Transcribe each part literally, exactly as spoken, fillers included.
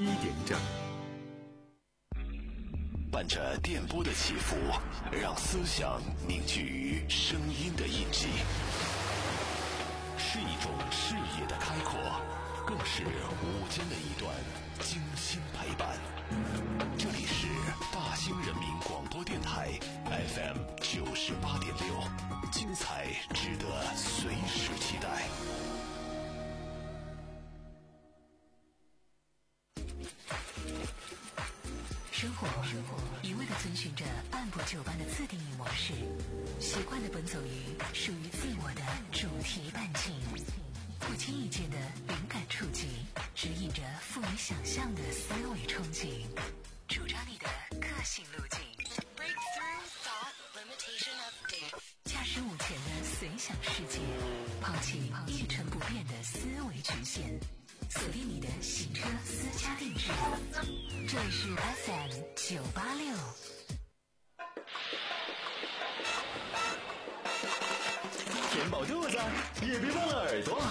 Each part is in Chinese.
一点整。 伴着电波的起伏，让思想凝聚于声音的印记，是一种视野的开阔，更是午间的一段精心陪伴。这里是大兴人民广播电台 F M 九十八点六，精彩值得随时期待。 生活一味地遵循着按部就班的自定义模式，习惯地奔走于属于自我的主题伴情，不经意间的灵感触及，指引着富于想象的思维憧憬，主张你的个性路径。驾驶午前的随想世界，抛弃一成不变的思维局限，锁定你的行车私家定制。这里是 F M 九八六。 填饱肚子，也别忘了耳朵。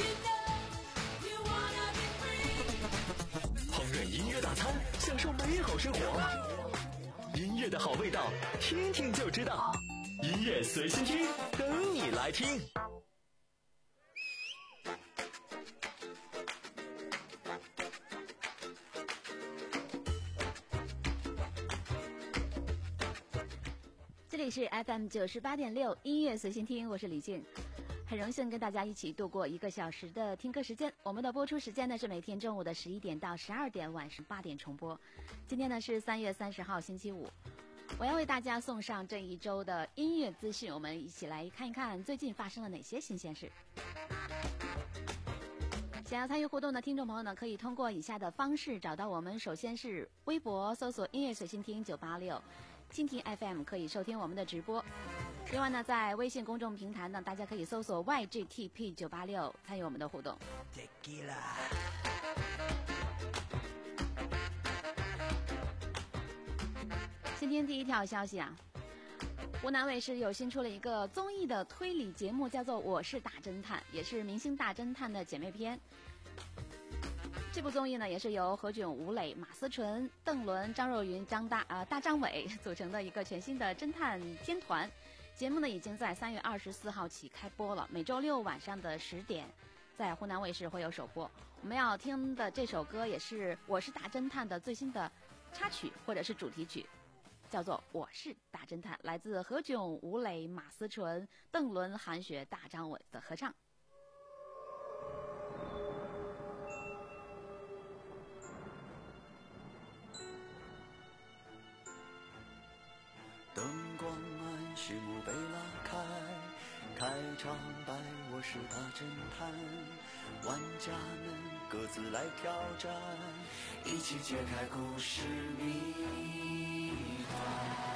烹饪音乐大餐，享受美好生活。音乐的好味道，听听就知道。音乐随心听，等你来听。 这里是 F M 九十八点六音乐随心听，我是李静，很荣幸跟大家一起度过一个小时的听歌时间。我们的播出时间呢是每天中午的十一点到十二点，晚上八点重播。今天呢是三月三十号星期五，我要为大家送上这一周的音乐资讯，我们一起来看一看最近发生了哪些新鲜事。想要参与互动的听众朋友呢，可以通过以下的方式找到我们。首先是微博搜索音乐随心听九八六，蜻蜓 F M 可以收听我们的直播。另外呢，在微信公众平台呢，大家可以搜索 Y G T P 九八六 参与我们的互动。今天第一条消息啊，湖南卫视有新出了一个综艺的推理节目，叫做《我是大侦探》，也是明星大侦探的姐妹篇。这部综艺呢，也是由何炅、吴磊、马思纯、邓伦、张若昀、张大呃大张伟组成的一个全新的侦探天团。节目呢，已经在三月二十四号起开播了，每周六晚上的十点，在湖南卫视会有首播。我们要听的这首歌也是《我是大侦探》的最新的插曲或者是主题曲，叫做《我是大侦探》，来自何炅、吴磊、马思纯、邓伦、韩雪、大张伟的合唱。 灯光暗，序幕被拉开，开场白我是大侦探，玩家们各自来挑战，一起揭开故事谜团。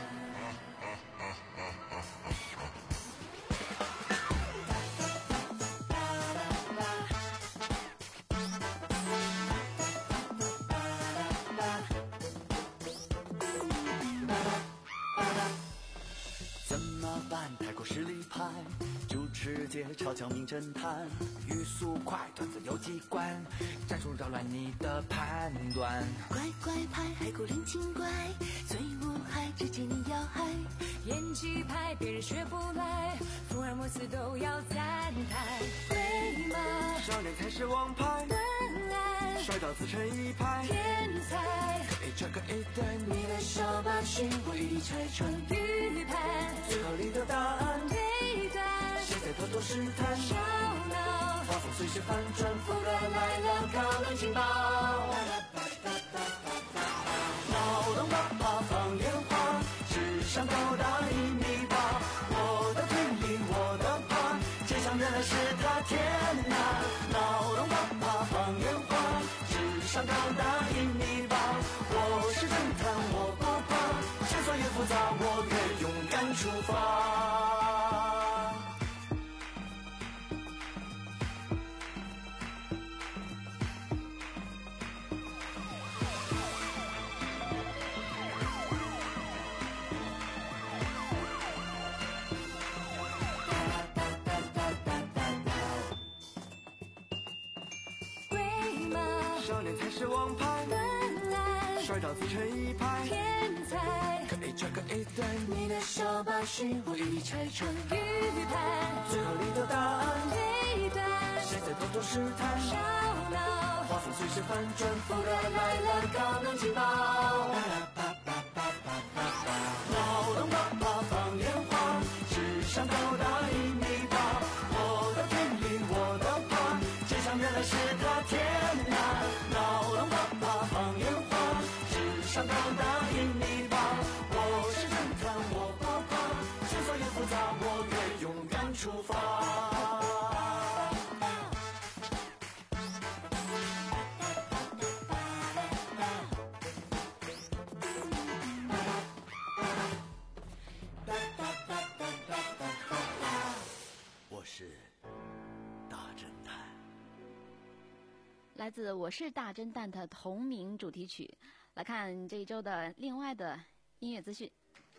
太过实力派，主持界超强名侦探，语速快，段子有机关，战术扰乱你的判断。 乖乖派，海龟灵精怪，最无害，直接你要害。 演技派，别人学不来，福尔摩斯都要赞叹。对吗？ 少年才是王牌， 笨烂， 帅到自成一派， 天才。 一这个一对， 你的小把戏我一拆穿， 预判最后你的答案， 对断， 谁在偷偷试探？ 烧脑， 画风随时反转， 福哥来了，搞乱情报。 脑洞大大放烟花，智商高达一米八，我的推理我的怕，揭晓原来是他，天哪！脑洞大大放烟花，智商高达一米八，我是侦探我不怕，线索越复杂我越勇敢出发。 是王牌， 本来帅到自成一派， 天才， 可以这个一对， 你的小把戏我一一拆穿， 预判最后你的答案， 配段， 谁在偷偷试探？ 烧脑， 画风随时反转，忽然来了高能劲爆。脑洞大大放烟花，智商高达一米八，我的天灵我的怕，真相原来是他，天哪！脑洞大大放烟花，智商高达一米八，我是侦探我不怕，线索越复杂我越勇敢出发。我是大侦探。 来自《我是大侦探》的同名主题曲。来看这一周的另外的音乐资讯。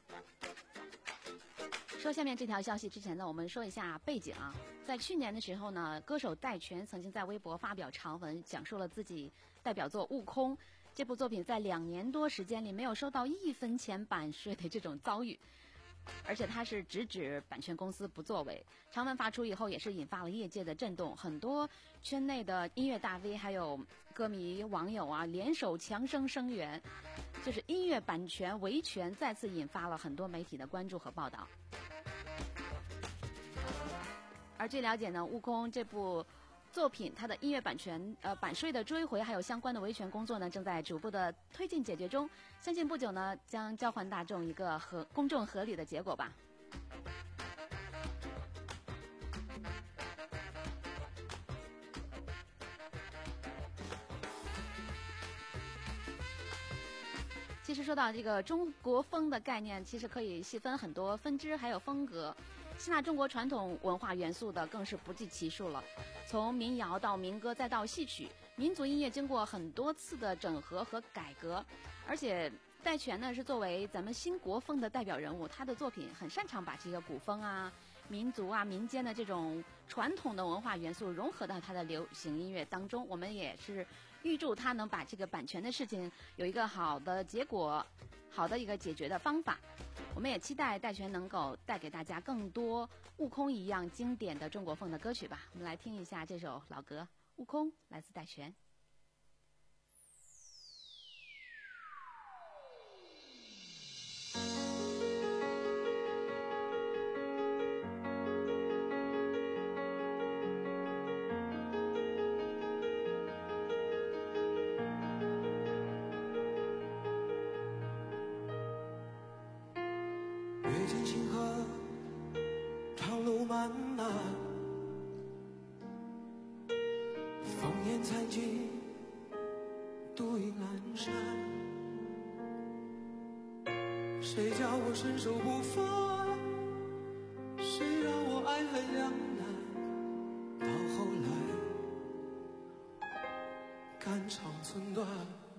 说下面这条消息之前呢，我们说一下背景啊。在去年的时候呢，歌手戴荃曾经在微博发表长文，讲述了自己代表作《悟空》这部作品在两年多时间里没有收到一分钱版税的这种遭遇。而且他是直指版权公司不作为。长文发出以后，也是引发了业界的震动，很多圈内的音乐大 V 还有歌迷网友啊，联手强声声援，就是音乐版权维权再次引发了很多媒体的关注和报道。而据了解呢，悟空这部作品它的音乐版权呃版税的追回还有相关的维权工作呢，正在逐步的推进解决中，相信不久呢将交还大众一个合公正合理的结果吧。其实说到这个中国风的概念，其实可以细分很多分支还有风格，吸纳中国传统文化元素的更是不计其数了。从民谣到民歌再到戏曲，民族音乐经过很多次的整合和改革。而且戴荃呢是作为咱们新国风的代表人物，他的作品很擅长把这个古风啊、民族啊、民间的这种传统的文化元素融合到他的流行音乐当中。我们也是预祝他能把这个版权的事情有一个好的结果，好的一个解决的方法。我们也期待戴荃能够带给大家更多悟空一样经典的中国风的歌曲吧。我们来听一下这首老歌《悟空》，来自戴荃。 阅尽星河，长路漫漫，烽烟残尽，独影阑珊。谁叫我身手不凡？谁让我爱恨两难？到后来，肝肠寸断，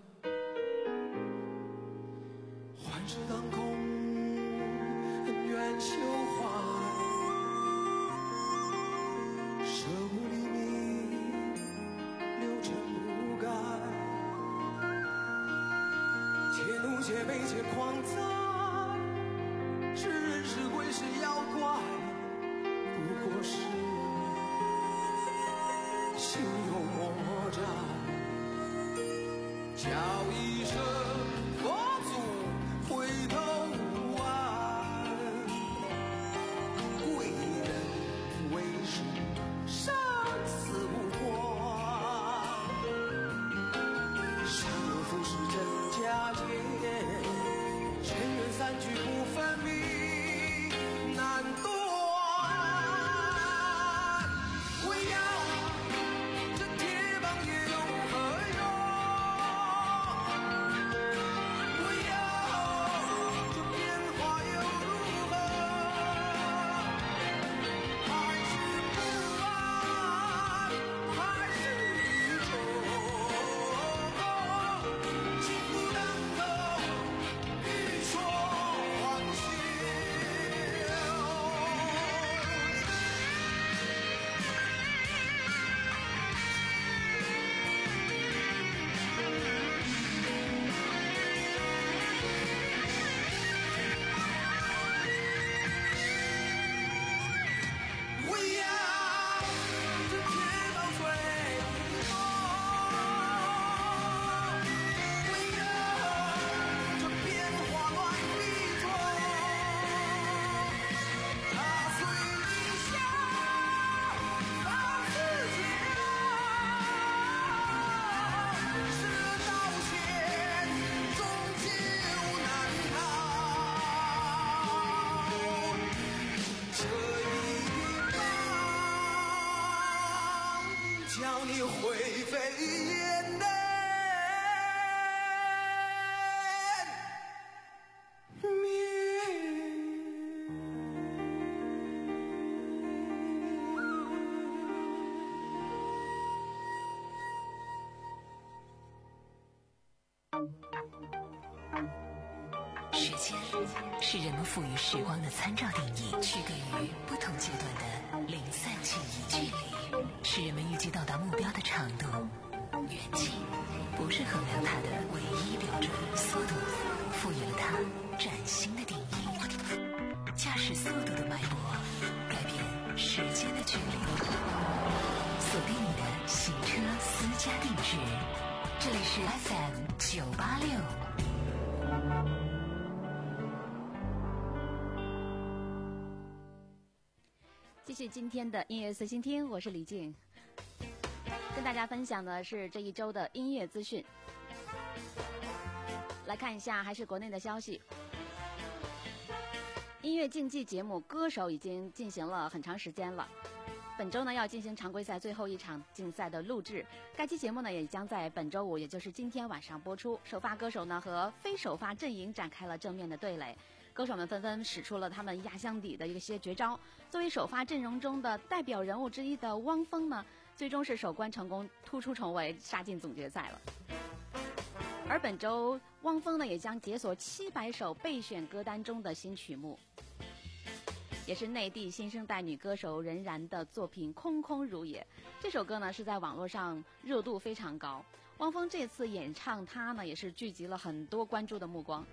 幻世当空。秋花，舍不黎明，留尘不改。且怒且悲且狂哉，是人是鬼是妖怪，不过是心有魔债。叫一声佛祖，回头。 时间是人们赋予时光的参照定义，区隔于不同阶段的零散记忆。距离是人们预计到达目标的长度，远近不是衡量它的唯一标准。速度赋予了它崭新的定义，驾驶速度的脉搏改变时间的距离。锁定你的行车私家定制，这里是 F M 九八六。 继续今天的音乐随心听，我是李静，跟大家分享的是这一周的音乐资讯。来看一下，还是国内的消息。音乐竞技节目《歌手》已经进行了很长时间了，本周呢要进行常规赛最后一场竞赛的录制。该期节目呢也将在本周五，也就是今天晚上播出。首发歌手呢和非首发阵营展开了正面的对垒。歌手们纷纷使出了他们压箱底的一些绝招。作为首发阵容中的代表人物之一的汪峰呢，最终是首关成功，突出重围，杀进总决赛了。而本周汪峰呢也将解锁七百首备选歌单中的新曲目，也是内地新生代女歌手任然的作品《空空如也》。这首歌呢是在网络上热度非常高，汪峰这次演唱它呢也是聚集了很多关注的目光。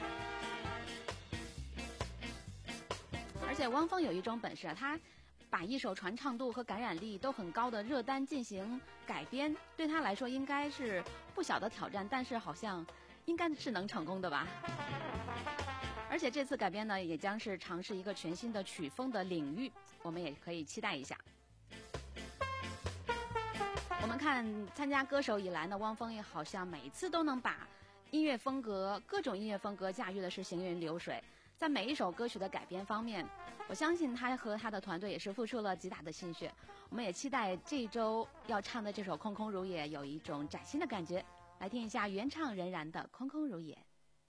而且汪峰有一种本事啊，他把一首传唱度和感染力都很高的热单进行改编，对他来说应该是不小的挑战，但是好像应该是能成功的吧。而且这次改编呢，也将是尝试一个全新的曲风的领域，我们也可以期待一下。我们看参加歌手以来呢，汪峰也好像每次都能把音乐风格各种音乐风格驾驭的是行云流水。在每一首歌曲的改编方面，我相信他和他的团队也是付出了极大的心血。我们也期待这一周要唱的这首《空空如也》有一种崭新的感觉。来听一下原唱任然的《空空如也》。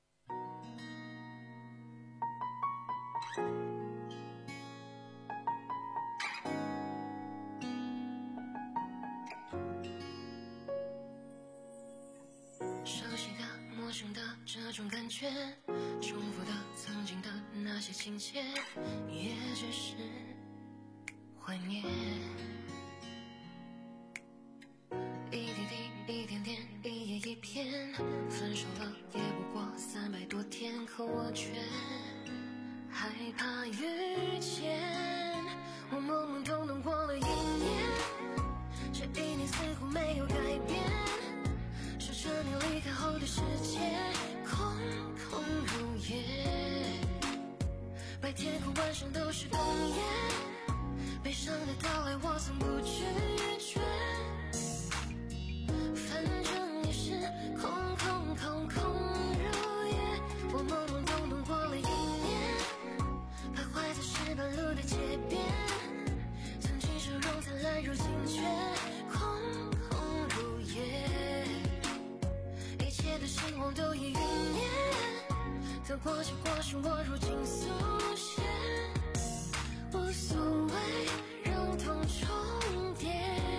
熟悉的、陌生的这种感觉，重复的曾经的那些情节，也只是怀念。一滴滴，一点点，一页一篇，分手了也不过三百多天，可我却害怕遇见。我懵懵懂懂过了一年，这一年似乎没有改变，说着你离开后的世界空空如也，白天和晚上都是冬夜，悲伤的到来我从不拒绝，反正也是空空空空如也。我懵懵懂懂过了一年，徘徊在石板路的街边，曾经笑容灿烂，如今却空空如也，一切的希望都已陨灭，得过且过是我如今速写，无所谓让痛重叠。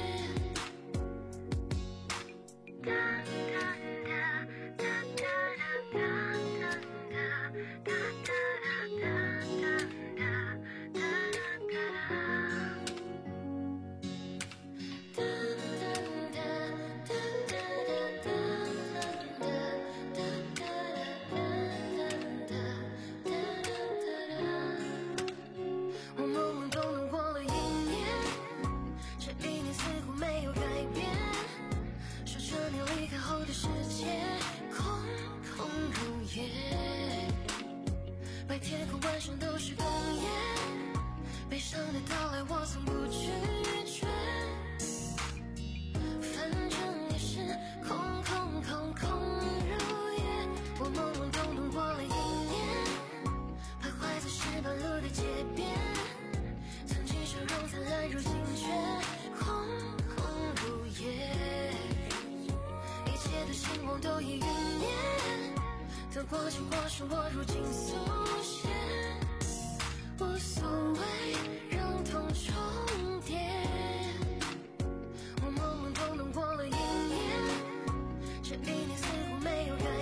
白天和晚上都是冬夜，悲伤的到来我从不拒绝，反正也是空空空空如也。我懵懵懂懂过了一年，徘徊在石板路的街边，曾经笑容灿烂，如今却空空如也，一切的希望都已陨灭，得过且过是我如今速写，无所谓让痛重叠。我懵懵懂懂过了一年，这一年似乎没有改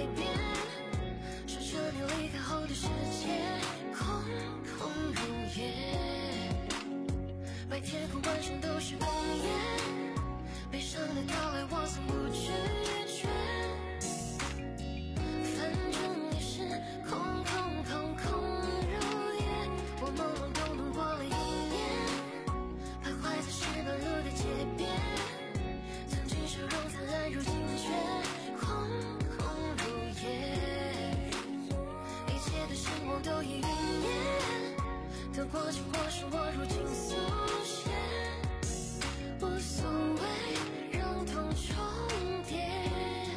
是哽咽，悲伤的到来我从不知觉，反正也是空空空空如也。我懵懵懂懂过了一年，徘徊在石板路的街边，曾经笑容灿烂，如今却空空如也。一切的星光都已云烟，得过且过是我如今速写，无所谓让痛重叠。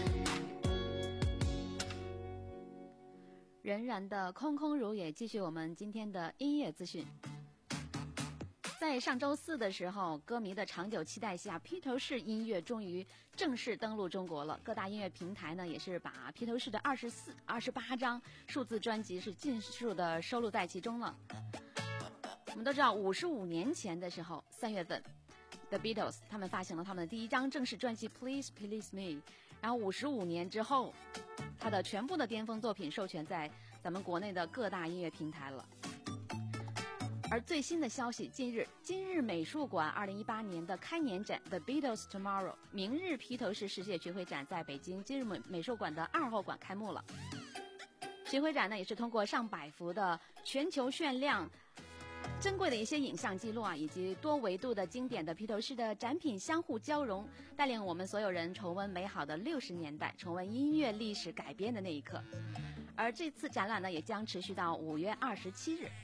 仍然的空空如也，继续我们今天的音乐资讯。在上周四的时候，歌迷的长久期待下，披头士音乐终于正式登陆中国了。各大音乐平台呢，也是把披头士的二十四、二十八张数字专辑是尽数的收录在其中了。我们都知道，五十五年前的时候，三月份 ，The Beatles 他们发行了他们的第一张正式专辑《Please Please Me》，然后五十五年之后，他的全部的巅峰作品授权在咱们国内的各大音乐平台了。而最新的消息，近日今日美术馆二零一八年的开年展 The Beatles Tomorrow 明日披头士世界巡回展在北京今日美美术馆的二号馆开幕了。巡回展呢，也是通过上百幅的全球炫亮珍贵的一些影像记录啊，以及多维度的经典的披头士的展品相互交融，带领我们所有人重温美好的六十年代，重温音乐历史改编的那一刻。而这次展览呢，也将持续到五月二十七日。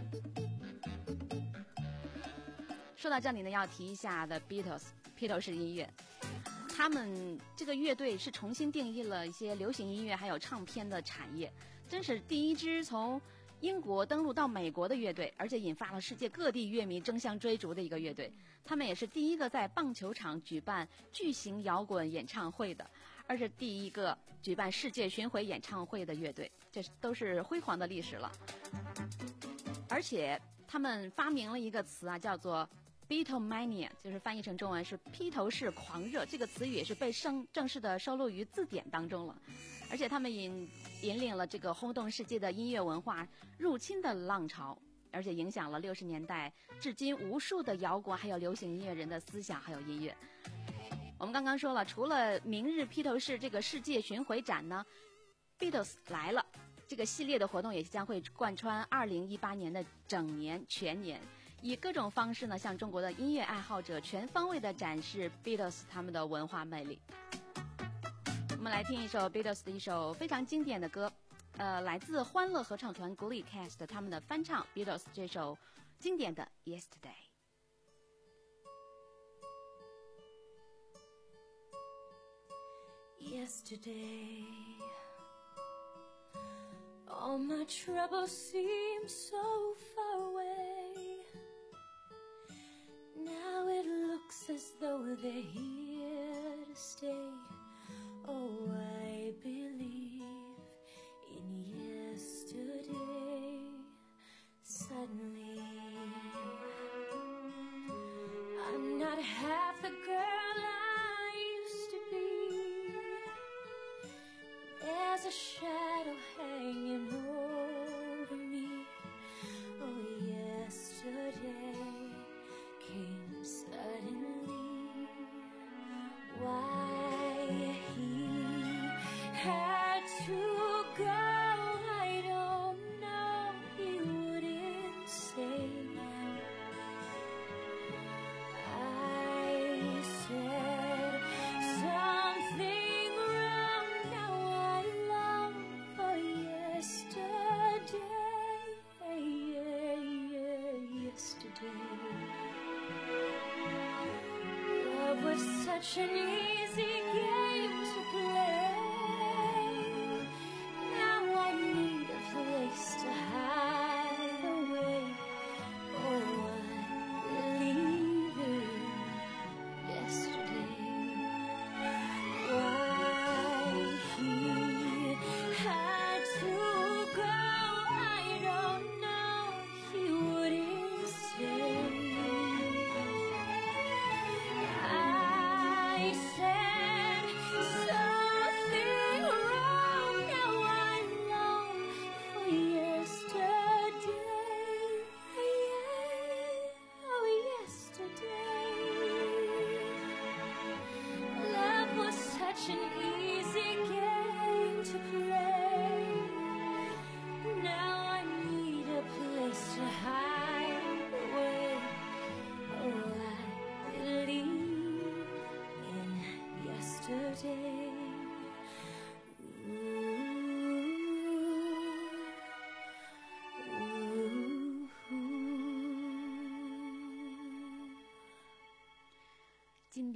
说到这里呢，要提一下 The Beatles 披头士音乐，他们这个乐队是重新定义了一些流行音乐还有唱片的产业，真是第一支从英国登陆到美国的乐队，而且引发了世界各地乐迷争相追逐的一个乐队。他们也是第一个在棒球场举办巨型摇滚演唱会的，而是第一个举办世界巡回演唱会的乐队，这都是辉煌的历史了。而且他们发明了一个词啊，叫做Beatlemania， 就是翻译成中文是披头士狂热，这个词语也是被正正式的收录于字典当中了。而且他们引引领了这个轰动世界的音乐文化入侵的浪潮，而且影响了六十年代至今无数的摇滚还有流行音乐人的思想还有音乐。我们刚刚说了，除了明日披头士这个世界巡回展呢， Beatles 来了这个系列的活动也将会贯穿二零一八年的整年全年，以各种方式呢，向中国的音乐爱好者全方位的展示 Beatles 他们的文化魅力。我们来听一首 Beatles 的一首非常经典的歌，呃，来自欢乐合唱团 Glee Cast 他们的翻唱 Beatles 这首经典的 Yesterday。Yesterday, all my troubles seem so far away. Now it looks as though they're here to stay. Oh, I believe in yesterday. Suddenly, I'm not half the girl I used to be. There's a shadow hanging over me. Oh, yesterday came suddenly. Why he had to go, I don't know. He wouldn't say. I said something wrong. Now I long for yesterday. Yesterday. Love was such an easy game to play. Now I need a place to hide away. Oh, I'm leaving yesterday. Why he had to go, I don't know. He wouldn't say. I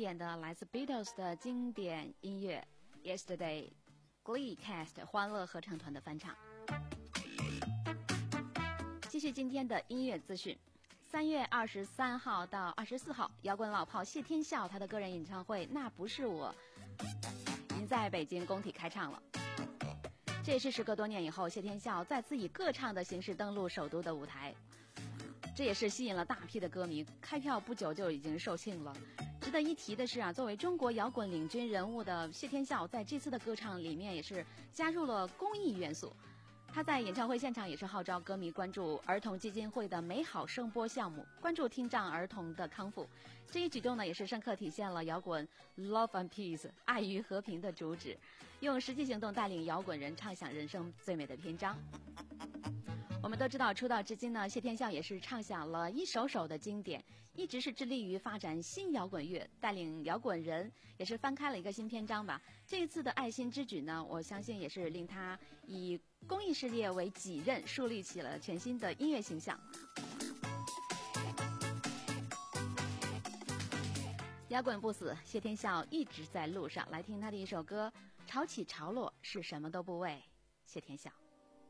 演的来自 Beatles 的经典音乐 Yesterday Glee Cast 欢乐合唱团的翻唱。继续今天的音乐资讯，三月二十三号到二十四号，摇滚老炮谢天笑他的个人演唱会《那不是我》已经在北京工体开唱了。这也是时隔多年以后，谢天笑再次以歌唱的形式登陆首都的舞台，这也是吸引了大批的歌迷，开票不久就已经售罄了。值得一提的是啊，作为中国摇滚领军人物的谢天笑，在这次的歌唱里面也是加入了公益元素。他在演唱会现场也是号召歌迷关注儿童基金会的美好声波项目，关注听障儿童的康复。这一举动呢，也是深刻体现了摇滚 Love and Peace 爱与和平的主旨，用实际行动带领摇滚人唱响人生最美的篇章。我们都知道，出道至今呢，谢天笑也是唱响了一首首的经典，一直是致力于发展新摇滚乐，带领摇滚人也是翻开了一个新篇章吧。这一次的爱心之举呢，我相信也是令他以公益事业为己任，树立起了全新的音乐形象。摇滚不死，谢天笑一直在路上。来听他的一首歌《潮起潮落是什么都不为》，谢天笑。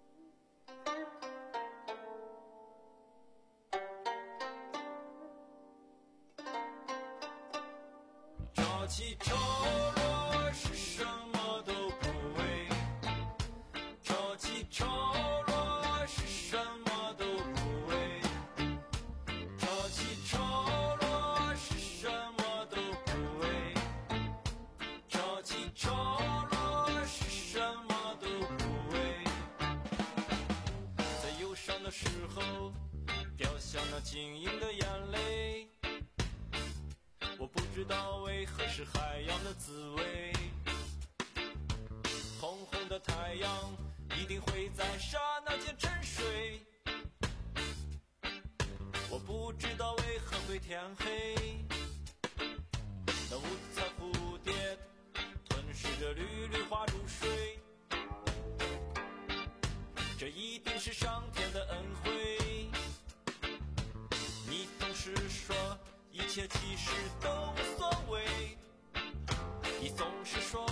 潮起潮落是什么都不为，潮起潮落是什么都不为，潮起潮落是什么都不为，潮起潮落是什么都不为。在忧伤的时候掉下那晶莹的眼泪，我不知道为何是海洋的滋味，红红的太阳一定会在刹那间沉睡，我不知道为何会天黑，那五彩蝴蝶吞噬着缕缕花如水，这一定是上天的恩惠，你总是说一切其实都无所谓，你总是说，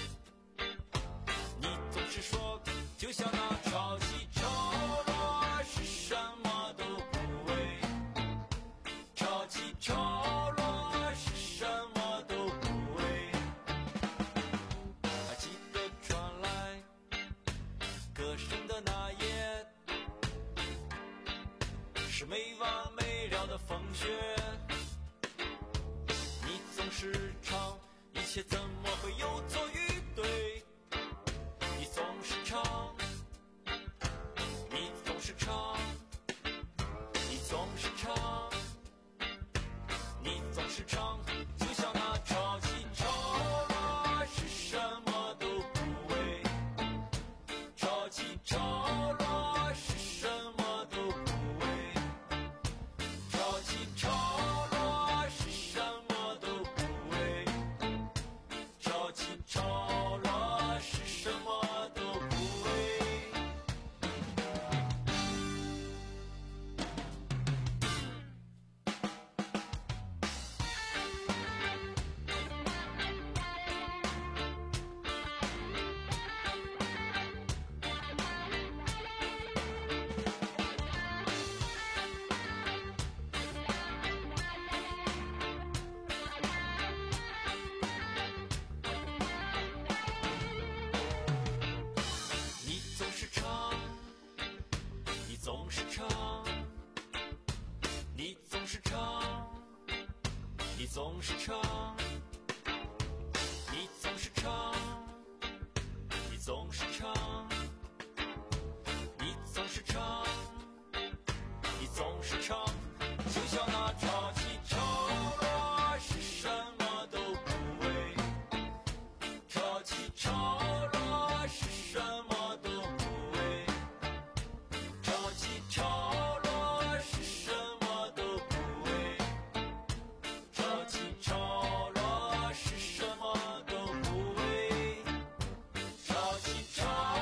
你总是说，就像那潮起潮落是什么都不为，潮起潮落是什么都不为。还记得传来歌声的那夜，是没完没了的风雪，你总是唱，一切怎么会有错与对？你总是唱，你总是唱，你总是唱，你总是唱，就像那潮起潮落是什么都不为，潮起潮落是什么都不为，潮起潮落是什么都不为，潮起潮落是什么都不为。你总是唱，你总是唱，你总是唱，你总是唱，你总是唱，你总是唱，你总是唱，你总是唱，就像那潮起潮落是什么都不为，潮起潮落是什么都不为，潮起潮落是什么都不为，潮起潮落是什么都不为，潮起潮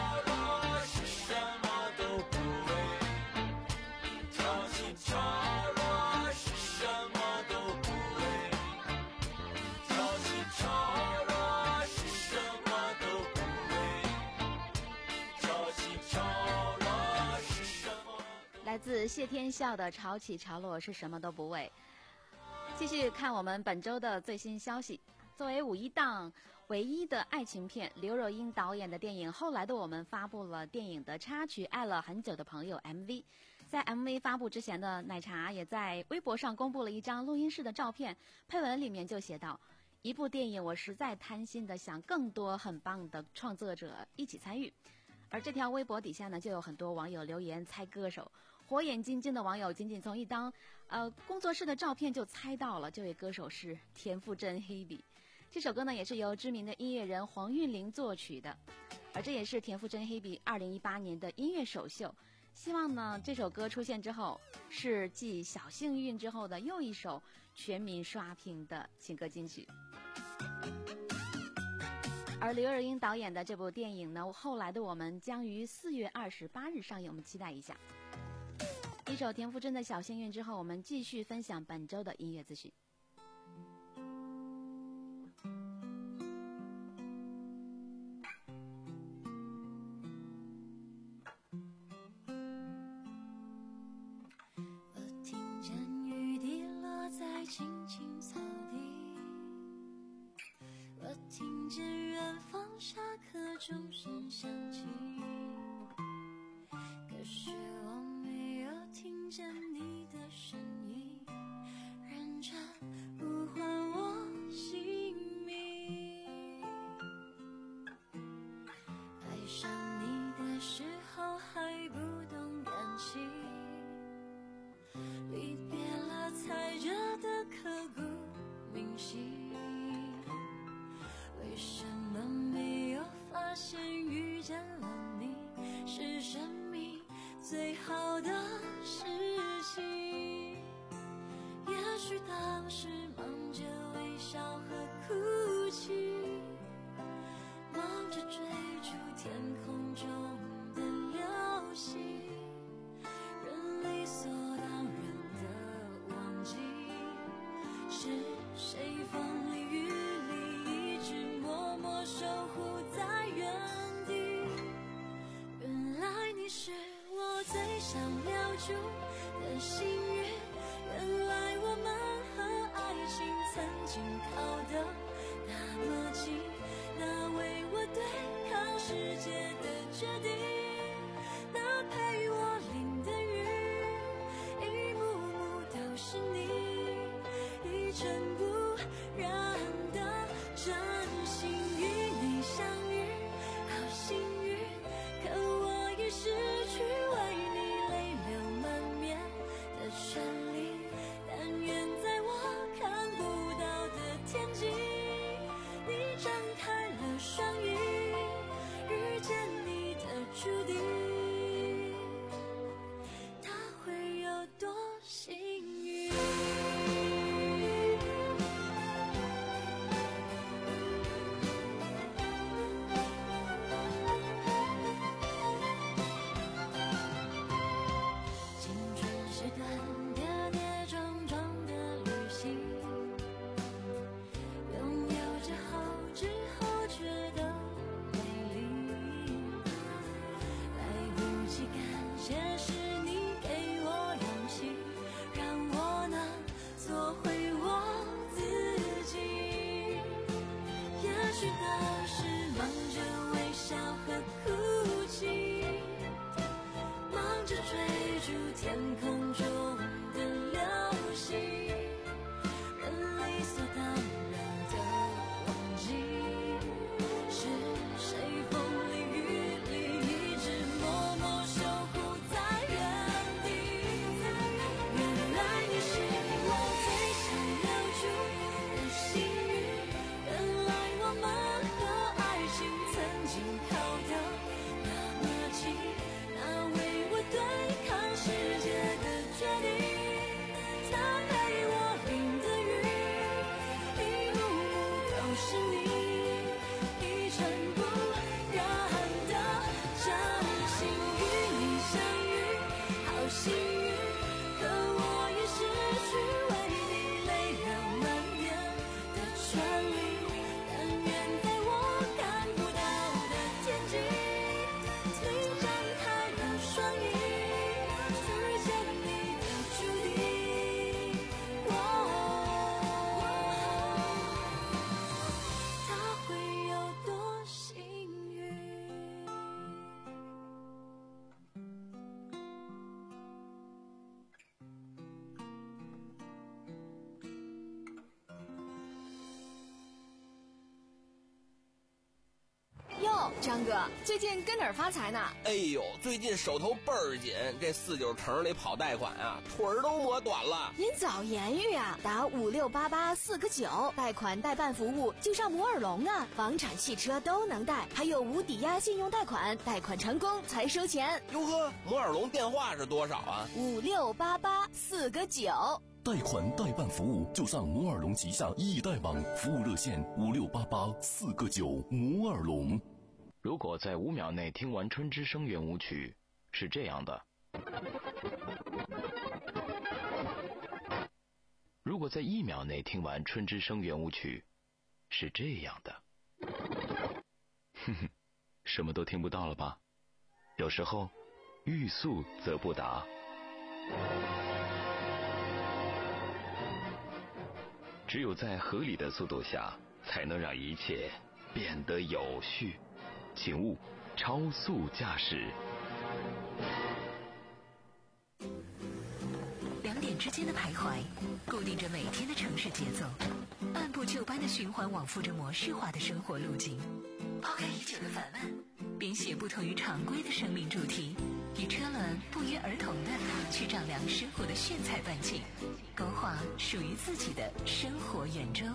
自谢天笑的潮起潮落是什么都不为。继续看我们本周的最新消息。作为五一档唯一的爱情片，刘若英导演的电影《后来的我们》发布了电影的插曲《爱了很久的朋友》M V。在 M V 发布之前的奶茶也在微博上公布了一张录音室的照片，配文里面就写道：一部电影我实在贪心的想更多很棒的创作者一起参与。而这条微博底下呢，就有很多网友留言猜歌手，火眼金睛的网友仅仅从一张呃工作室的照片就猜到了这位歌手是田馥甄 Hebe。 这首歌呢也是由知名的音乐人黄韵玲作曲的，而这也是田馥甄 Hebe 二零一八年的音乐首秀。希望呢这首歌出现之后，是继小幸运之后的又一首全民刷屏的情歌金曲。而刘若英导演的这部电影呢，后来的我们将于四月二十八日上映，我们期待一下。一首田馥甄的小幸运之后，我们继续分享本周的音乐资讯。 我听见雨滴落在青青草地，我听见远方下课钟声响起，可是我没有听见你的声音，认真呼唤我姓名。爱上你的时候还不懂感情，离别了才觉得刻骨铭心。为什么没有发现遇见了你是生命最好的事情？也许当时忙着微笑和哭泣，忙着追逐天空中的流星，人理所当然的忘记是谁风里雨里一直默默守护在原地。原来你是我最想留住的幸运，原来我们和爱情曾经靠得那么近，那为我对抗世界的决定，那陪我淋的雨，一幕幕都是你，一尘不染的真心。与你相遇好幸运，可我已失去为你泪流满面的权利，但愿在我看不到的天际，你张开了双翼，遇见你的注定，它会有多幸运？青春是段跌跌撞撞的旅行，拥有着后知后觉的美丽，来不及感谢是你给我勇气，让我能做回我自己。也许当时忙着微笑和哭泣，忙着追逐天空中的流星，人理所当然的忘记是谁风里雨里一直默默守护在原地。原来你是我最想留住的幸运，原来我们和爱情曾经靠得那么近，那为我对抗世界的决定，那陪我淋的雨，一幕幕都是你，一尘不染的真心。与你相遇好幸运，可我已失去为你泪流满面的权利，但愿在我看不到的天际，你张开了双哟，张哥，最近跟哪儿发财呢？ 哎呦，最近手头倍儿紧，这四九城里跑贷款啊，腿儿都磨短了。 您早言语啊，打五六八八四个九，贷款代办服务就上摩尔龙啊，房产、汽车都能贷，还有无抵押信用贷款，贷款成功才收钱。 哟呵，摩尔龙电话是多少啊？ 五六八八四个九。 贷款代办服务就上摩尔龙旗下易贷网服务热线五六八八四个九。摩尔龙。 如果在五秒内听完春之声圆舞曲，是这样的；如果在一秒内听完春之声圆舞曲，是这样的。哼哼，什么都听不到了吧？有时候，欲速则不达。只有在合理的速度下，才能让一切变得有序。请勿超速驾驶。 两点之间的徘徊，固定着每天的城市节奏，按部就班的循环往复着模式化的生活路径。抛开已久的烦闷，编写不同于常规的生命主题，与车轮不约而同的去丈量生活的炫彩伴景，勾画属于自己的生活圆周。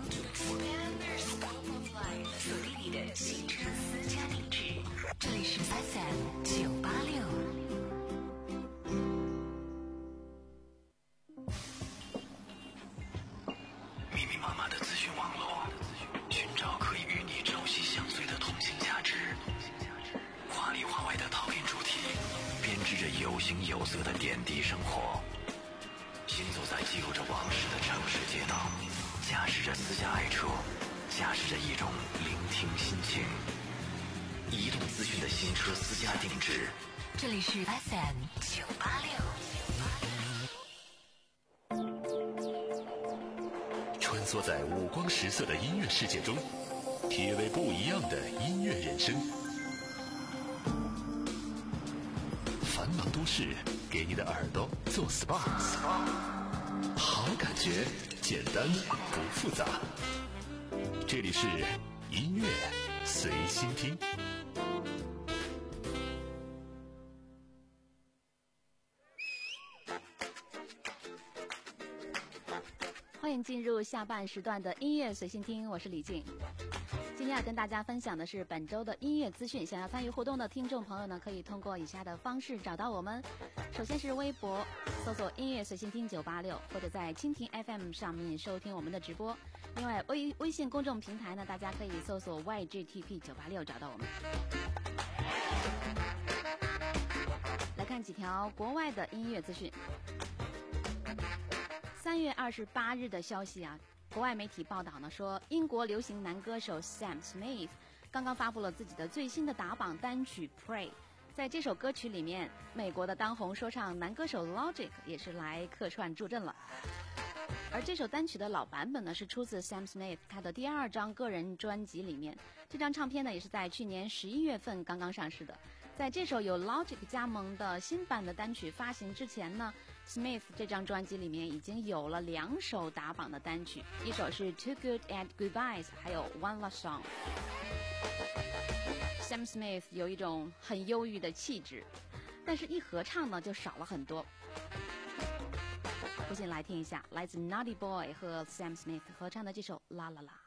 锁定你的新车私家定制，这里是 F M 九八六。 密密麻麻的资讯网络，寻找可以与你朝夕相随的通信价值。华里华外的讨厌主题，编织着有形有色的点滴生活。行走在记录着往事的城市街道，驾驶着私家爱车，驾驶着一种聆听心情。移动资讯的新车私家定制， 这里是 F M 九八六。 穿梭在五光十色的音乐世界中，体味不一样的音乐人生。繁忙都市，给你的耳朵做 S P A， 好感觉，简单不复杂。这里是音乐随心听。 欢迎进入下半时段的音乐随心听，我是李静。今天要跟大家分享的是本周的音乐资讯，想要参与互动的听众朋友呢，可以通过以下的方式找到我们。首先是微博搜索音乐随心听九八六，或者在蜻蜓 F M 上面收听我们的直播。另外微微信公众平台呢，大家可以搜索 Y G T P 九八六找到我们。来看几条国外的音乐资讯。三月二十八日的消息啊，国外媒体报道呢说，英国流行男歌手 Sam Smith 刚刚发布了自己的最新的打榜单曲 Pray。在这首歌曲里面，美国的当红说唱男歌手 Logic 也是来客串助阵了。而这首单曲的老版本呢，是出自 Sam Smith 他的第二张个人专辑里面。这张唱片呢，也是在去年十一月份刚刚上市的。在这首有 Logic 加盟的新版的单曲发行之前呢， Smith 这张专辑里面已经有了两首打榜的单曲，一首是 Too Good at Goodbyes， 还有 One Last Song。Sam Smith 有一种很忧郁的气质，但是一合唱呢就少了很多。不信来听一下来自 Naughty Boy 和 Sam Smith 合唱的这首啦啦啦。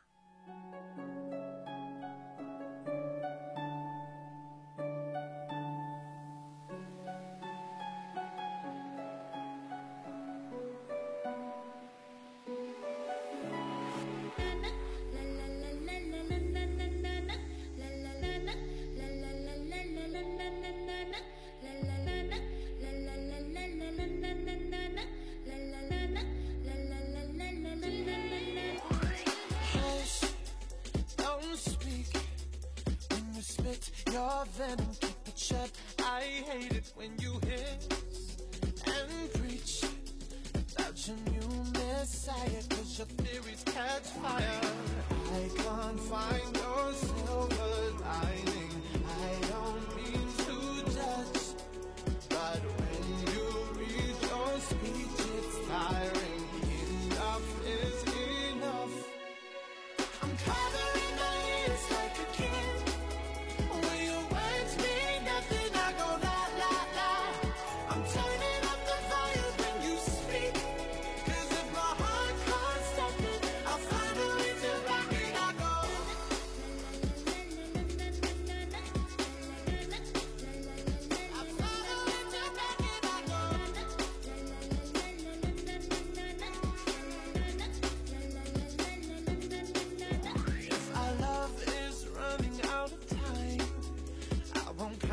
Your venom, keep it shut. I hate it when you hiss and preach about your new messiah, cause your theories catch fire. I can't find your silver lining. I don't mean to judge, but when you read your speech, it's tiring. Enough is enough. I'm covering my ears like a kid. We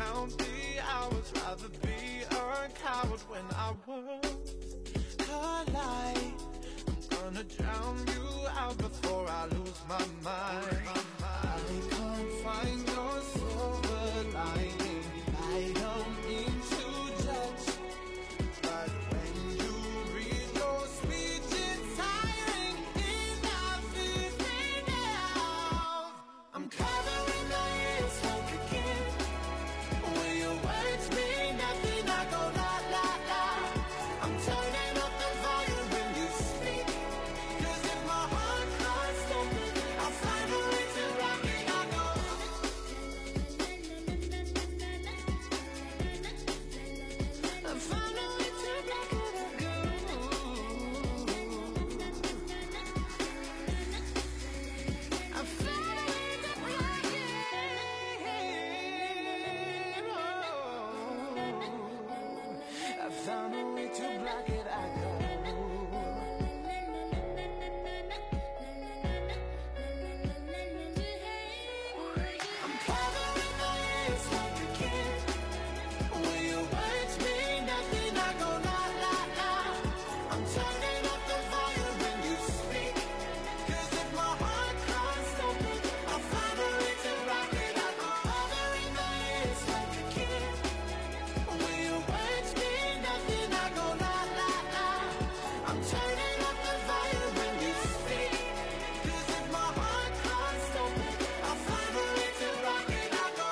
count the hours, rather be a coward when I was alive. I'm gonna drown you out before I lose my mind. I can't find your silver lining. I don't mean to judge, but when you read your speech, it's tiring. Enough is enough. I'm covering my ears like a kid. When your words mean nothing, I go la la la. I'm turning up the volume when you speak, 'cause if my heart can't stop it, I'll find a way to rock it. I go. I found a way to rock it. I go. I found a way to rock it. I found a way to block it. I go. I'm covering my ears like a kid. When your words mean nothing, I go la la la. I'm turning up the volume when you speak, 'cause if my heart can't stop it, I'll find a way to rock it. I go covering my ears like a kid. When your words mean nothing, I go la la la. I'm turning up the volume when you speak, 'cause if my heart can't stop it, I'll find a way to rock it. I go.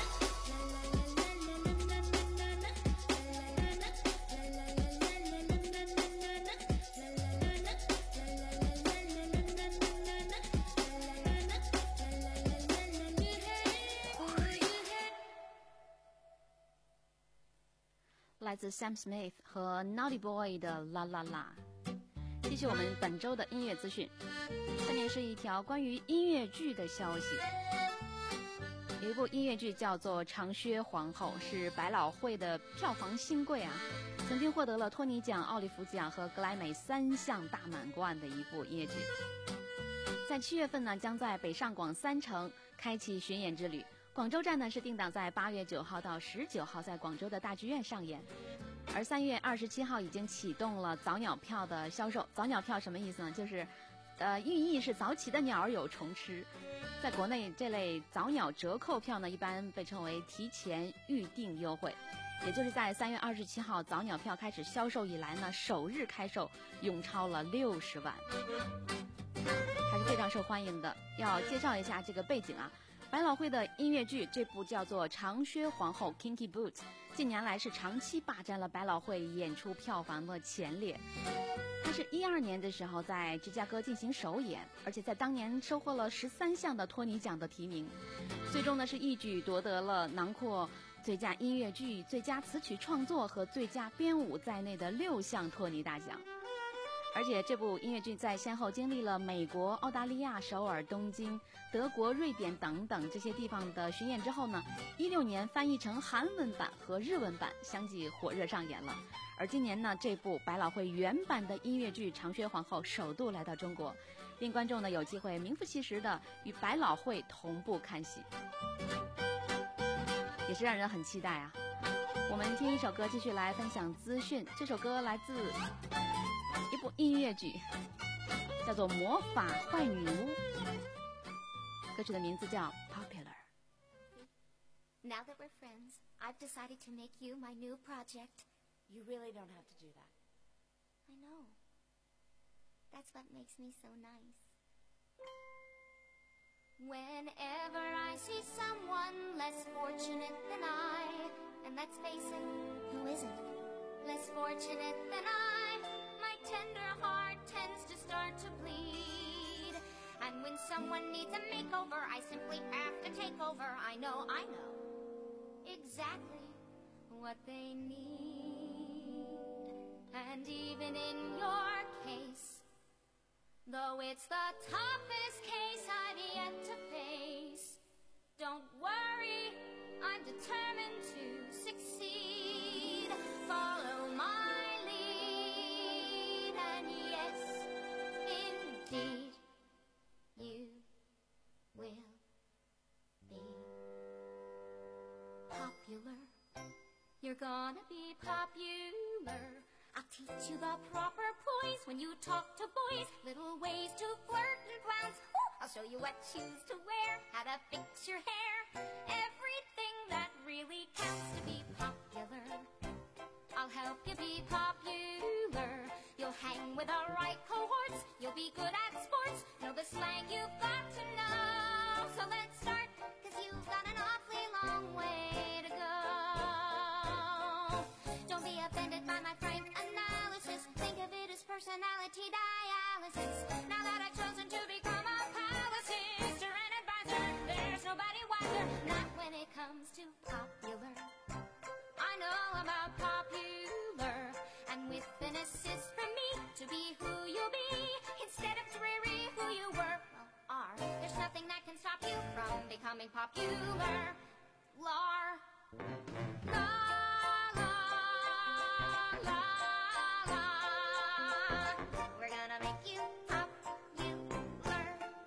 来自 Sam Smith 和 Naughty Boy 的啦啦啦。继续我们本周的音乐资讯，下面是一条关于音乐剧的消息。有一部音乐剧叫做《长靴皇后》，是百老汇的票房新贵啊，曾经获得了托尼奖、奥利弗奖和格莱美三项大满贯的一部音乐剧。在七月份呢，将在北上广三城开启巡演之旅。广州站呢是定档在八月九号到十九号在广州的大剧院上演，而三月二十七号已经启动了早鸟票的销售。早鸟票什么意思呢？就是，呃，寓意是早起的鸟儿有虫吃。在国内，这类早鸟折扣票呢，一般被称为提前预订优惠。也就是在三月二十七号早鸟票开始销售以来呢，首日开售涌超了六十万，还是非常受欢迎的。要介绍一下这个背景啊。百老汇的音乐剧这部叫做《长靴皇后》 Kinky Boots， 近年来是长期霸占了百老汇演出票房的前列。它是一二年的时候在芝加哥进行首演，而且在当年收获了十三项的托尼奖的提名，最终呢是一举夺得了囊括最佳音乐剧、最佳词曲创作和最佳编舞在内的六项托尼大奖。而且这部音乐剧在先后经历了美国、澳大利亚、首尔、东京、德国、瑞典等等这些地方的巡演之后呢，一六年翻译成韩文版和日文版相继火热上演了。而今年呢，这部百老汇原版的音乐剧《长靴皇后》首度来到中国，令观众呢有机会名副其实的与百老汇同步看戏，也是让人很期待啊。我们听一首歌继续来分享资讯，这首歌来自一部音乐剧，叫做《魔法坏女巫》，歌曲的名字叫 Popular。 Now that we're friends, I've decided to make you my new project. You really don't have to do that. I know. That's what makes me so nice. Whenever I see someone less fortunate than I, and let's face it, who isn't? Less fortunate than I, my tender heart tends to start to bleed. And when someone needs a makeover, I simply have to take over. I know, I know exactly what they need. And even in your case, though it's the toughest case I've yet to face, don't worry, I'm determined to succeed. Follow my lead, and yes, indeed, you will be popular. popular. You're gonna be popular. I'll teach you the proper poise when you talk to boys. Little ways to flirt and pounce. Ooh, I'll show you what shoes to wear, how to fix your hair. Everything that really counts to be popular. I'll help you be popular. You'll hang with the right cohorts. You'll be good at sports. Know the slang you've got to know. So let's start, cause you've got an awfully long way to go. Don't be offended by my frank analysis. Think of it as personality dialysis. Now that I've chosen to become a policist or an advisor, there's nobody wiser. Not when it comes to popular. I know about popular, and with an assist from me to be who you'll be, instead of dreary who you were, well, are. There's nothing that can stop you from becoming popular. Lar. La, la, la, la. We're gonna make you popular.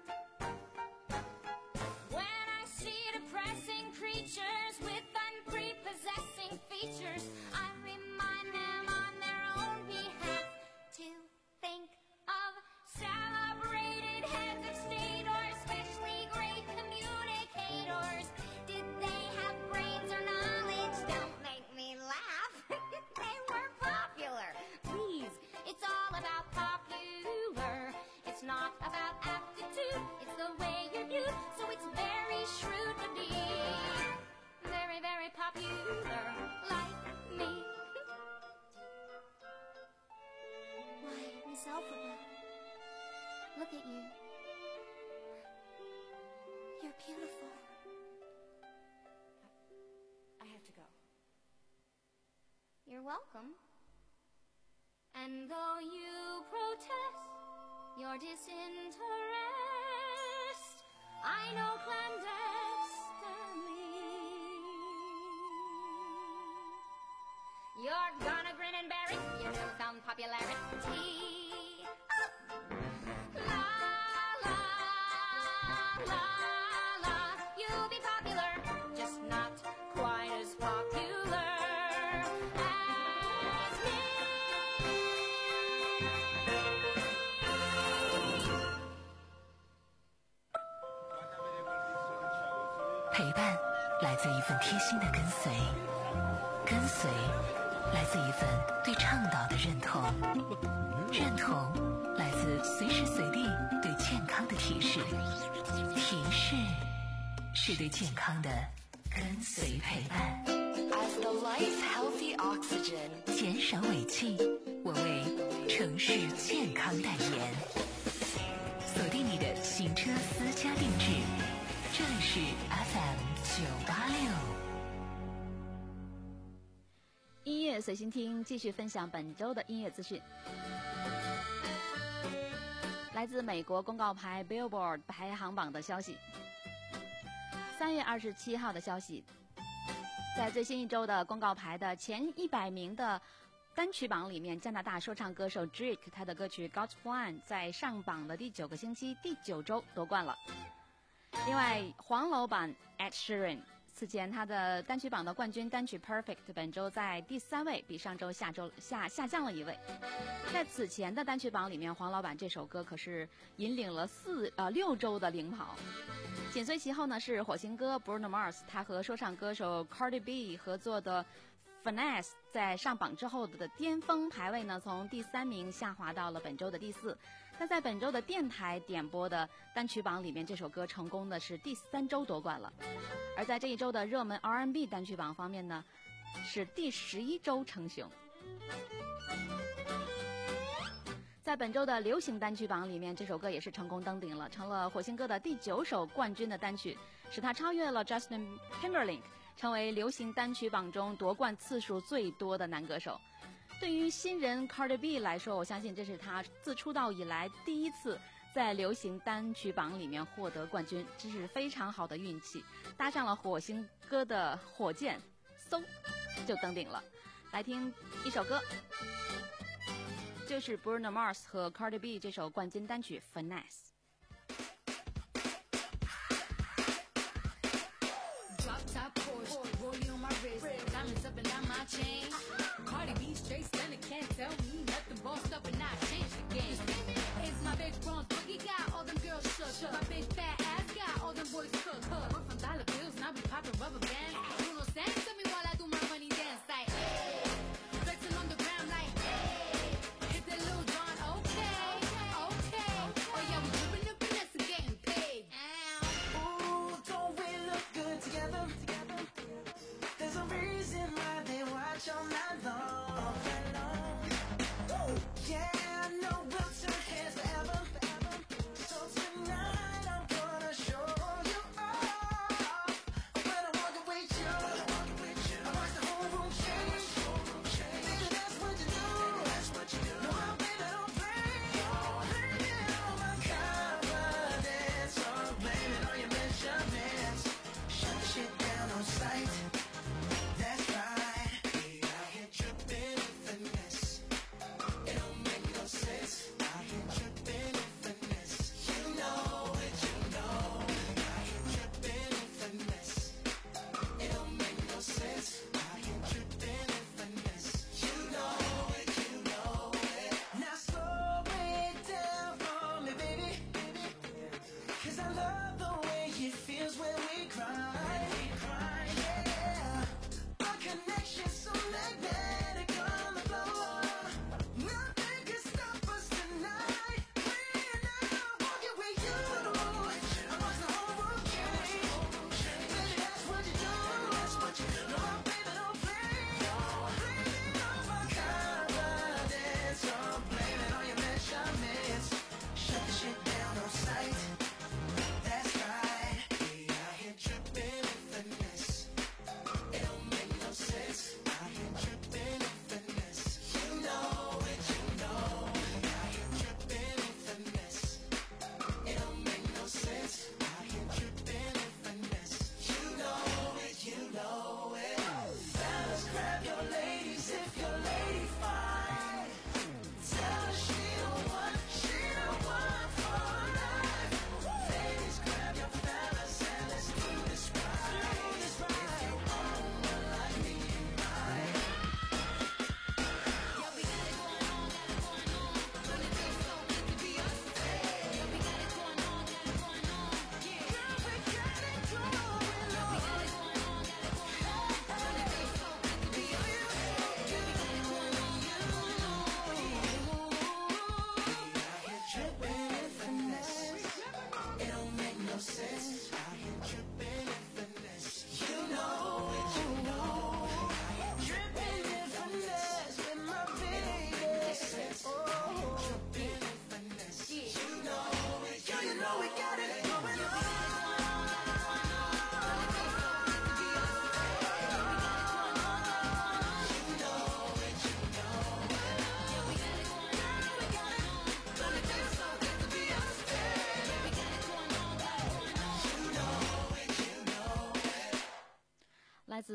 When I see depressing creatures with unprepossessing features, I remind them on their own behalf to think of celebrated heads of state or especially great communicators. Did they have brains or knowledge? Don't make me laugh. They were popular. Please, it's all about popular. It's not about aptitude. It's the way you're viewed. So it's very shrewd to be very, very popular like me. Why, Miss Elphaba, look at you. You're beautiful. I have to go. You're welcome. And though you protest your disinterest, I know clandestinely you're gonna grin and bear it, your newfound popularity. La, la, la, la. You'll be popular, just not quite as popular as me. 陪伴来自一份贴心的跟随，跟随来自一份对倡导的认同，认同来自随时随地对健康的提示，提示是对健康的跟随陪伴。As the life healthy oxygen， 减少尾气，我为城市健康代言。锁定你的行车私家定制，这里是 F M 九八六。 音乐随心听，继续分享本周的音乐资讯。来自美国公告牌 Billboard 排行榜的消息，三月二十七号的消息，在最新一周的公告牌的前一百名的单曲榜里面，加拿大说唱歌手 Drake 他的歌曲 God's Plan 在上榜的第九个星期第九周夺冠了。另外，黄楼版 Ed Sheeran 此前他的单曲榜的冠军单曲 Perfect 本周在第三位，比上周下周下下降了一位。在此前的单曲榜里面，黄老板这首歌可是引领了四呃六周的领跑。紧随其后呢是火星哥 Bruno Mars， 他和说唱歌手 Cardi B 合作的 Finesse 在上榜之后的巅峰排位呢，从第三名下滑到了本周的第四。那在本周的电台点播的单曲榜里面，这首歌成功的是第三周夺冠了。而在这一周的热门 R and B 单曲榜方面呢，是第十一周称雄。在本周的流行单曲榜里面，这首歌也是成功登顶了，成了火星哥的第九首冠军的单曲，使他超越了 Justin Timberlake， 成为流行单曲榜中夺冠次数最多的男歌手。对于新人 Cardi B 来说，我相信这是他自出道以来第一次在流行单曲榜里面获得冠军，这是非常好的运气，搭上了火星哥的火箭，嗖就登顶了。来听一首歌，就是 Bruno Mars 和 Cardi B 这首冠军单曲 Finesse。Drop top Porsche, rolling on my wrist.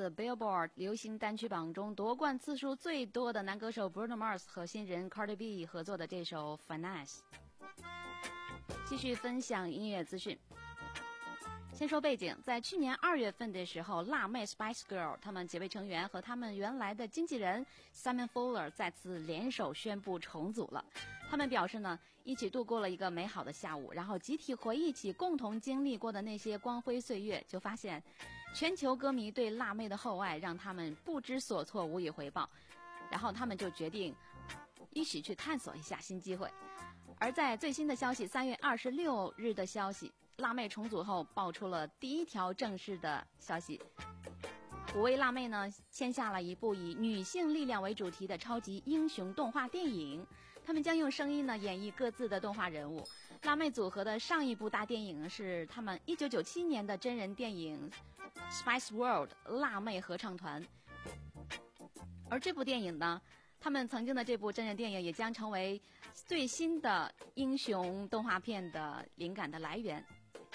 次 Billboard 流行单曲榜中夺冠次数最多的男歌手 Bruno Mars 和新人 Cardi B 合作的这首 Finesse。 继续分享音乐资讯。先说背景，在去年二月份的时候，辣妹 Spice Girl 他们几位成员和他们原来的经纪人 Simon Fuller 再次联手宣布重组了。他们表示呢，一起度过了一个美好的下午，然后集体回忆起共同经历过的那些光辉岁月，就发现全球歌迷对辣妹的厚爱让他们不知所措，无以回报。然后他们就决定一起去探索一下新机会。而在最新的消息，三月二十六日的消息，辣妹重组后爆出了第一条正式的消息，五位辣妹呢签下了一部以女性力量为主题的超级英雄动画电影，他们将用声音呢演绎各自的动画人物。辣妹组合的上一部大电影是他们一九九七年的真人电影 Spice World 辣妹合唱团，而这部电影呢，他们曾经的这部真人电影也将成为最新的英雄动画片的灵感的来源。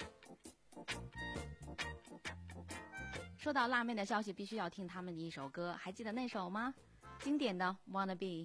说到辣妹的消息，必须要听他们的一首歌，还记得那首吗？经典的 Wanna Be。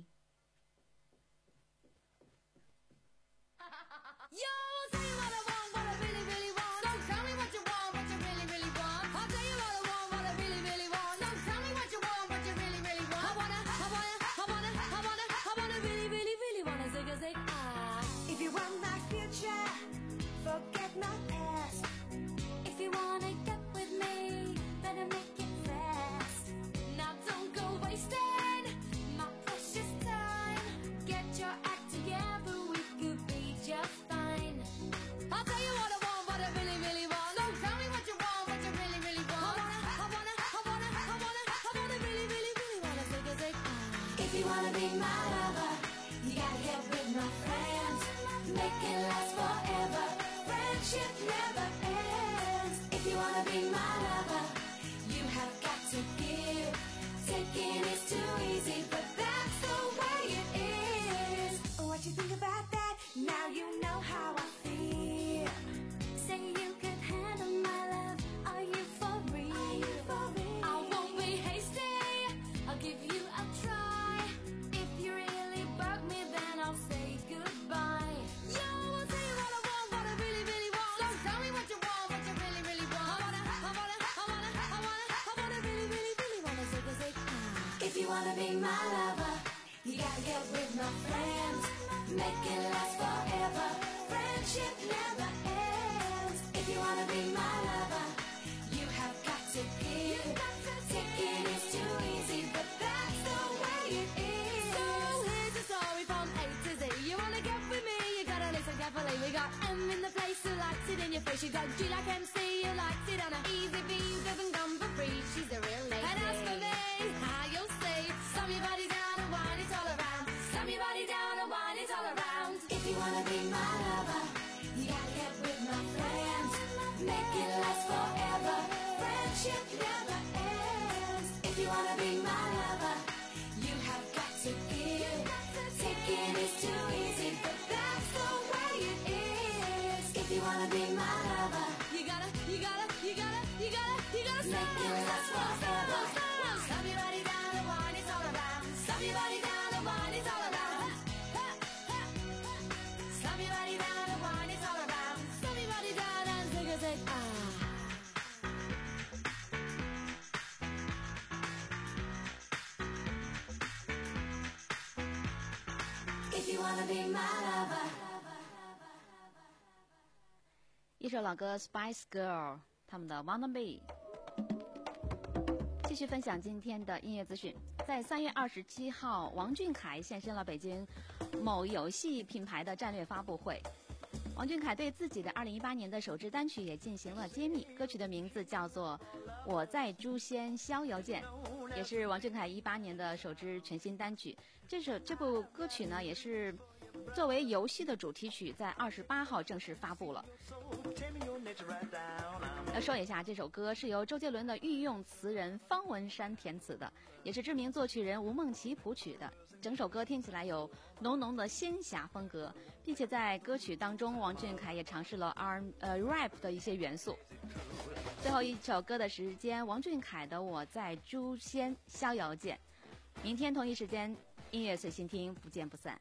We got M in the place who likes it in your face. You got G like M C who likes it on a easy B who doesn't come for free. She's a real lady. And as for me, how you'll say, slam your body down and wine it all around. Slam your body down and wine it all around. If you wanna be my lover, you gotta get with my friends. Make it last forever. Friendship never ends. If you wanna be my lover, you have got to give. Taking is too easy, but that's the way it is. If you wanna be my lover, you gotta, you gotta, you gotta, you gotta, you gotta make it last forever. Slam your body down and wine it all around. Slam your body down and wine it all around. Slam your body down and wine it all around. Slam your body down and take a take. Ah. If you wanna be my lover. 一首老歌 Spice Girl 他们的 Wanna Be。 继续分享今天的音乐资讯。在三月二十七号，王俊凯现身了北京某游戏品牌的战略发布会。王俊凯对自己的二零一八年的首支单曲也进行了揭秘，歌曲的名字叫做《我在诛仙逍遥剑》，也是王俊凯一八年的首支全新单曲。这首这部歌曲呢，也是作为游戏的主题曲，在二十八号正式发布了。要说一下，这首歌是由周杰伦的御用词人方文山填词的，也是知名作曲人吴梦琪谱曲的。整首歌听起来有浓浓的仙侠风格，并且在歌曲当中，王俊凯也尝试了 R 呃 rap 的一些元素。 最后一首歌的时间，王俊凯的《我在诛仙》，逍遥见。明天同一时间，音乐随心听，不见不散。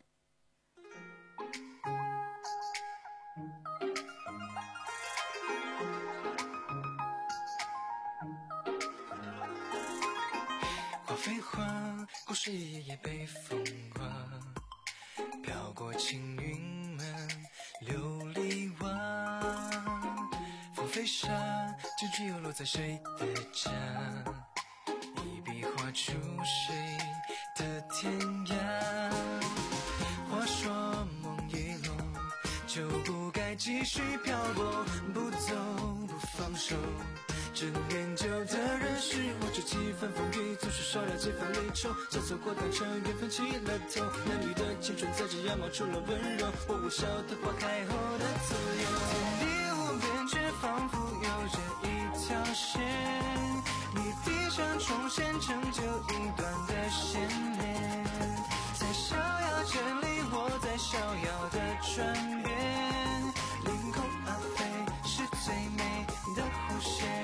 花非花，故事一页页被风化，飘过青云们琉璃瓦。风飞沙，结局又落在谁的家？一笔画出谁的天涯？话说梦一落，就不该继续漂泊，不走不放手。真念旧的人是我，这几番风雨总是少了几分离愁，交错过当成缘分起了头，男女的青春在这样冒出了温柔，我无晓得花开后的自由。天地无边，却仿佛有着一条线，你低声重现，成就一段的牵连，在逍遥间里，我在逍遥的转变，凌空而飞是最美的弧线。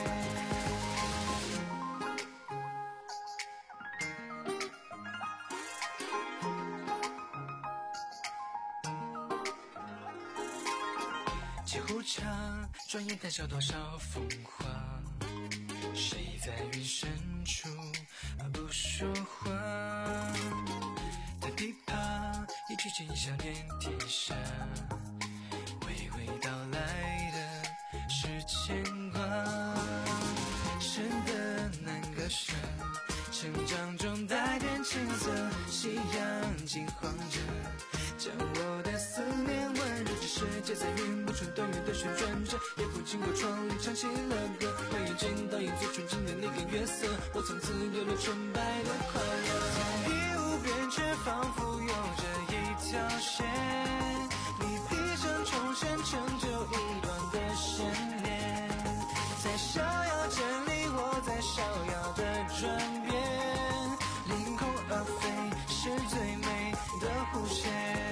沏壶茶，转眼谈笑多少风华，谁在云深处而不说话？弹琵琶，一曲琴笑念天下，娓娓道来的是牵挂。深的难割舍，成长中带点青涩，夕阳金黄着，将我的思念温热，这世界在云不穿短远的旋转着，夜风经过窗里唱起了歌，望远镜倒映最纯净的那个月色，我从此有了纯白的快乐。天地无边，却仿佛有着一条线，你低声重现，成就一段的牵连，在逍遥间里，我在逍遥的转变，凌空而飞是最美的弧线。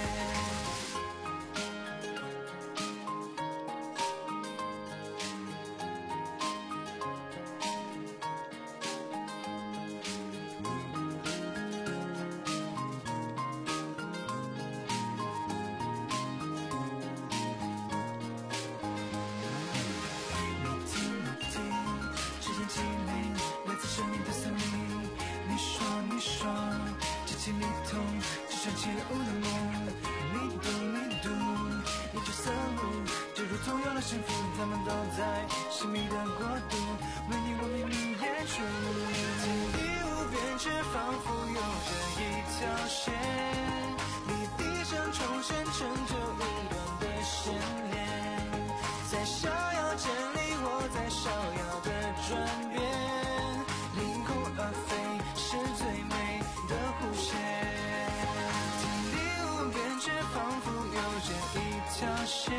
幸福，他们都在神秘的国度，为你我秘密演出。天地无边，却仿佛有着一条线，你低声重现，成就一段的牵连，在逍遥间里，我在逍遥的转变，凌空而飞是最美的弧线。天地无边，却仿佛有着一条线，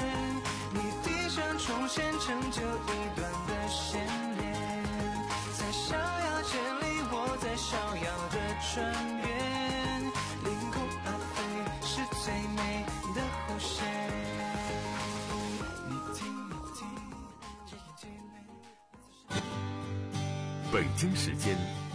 重现，成就一段的牵连，在逍遥间里，我在逍遥的转变，凌空而飞是最美的弧线。你听你听，这眼睛里。 北京时间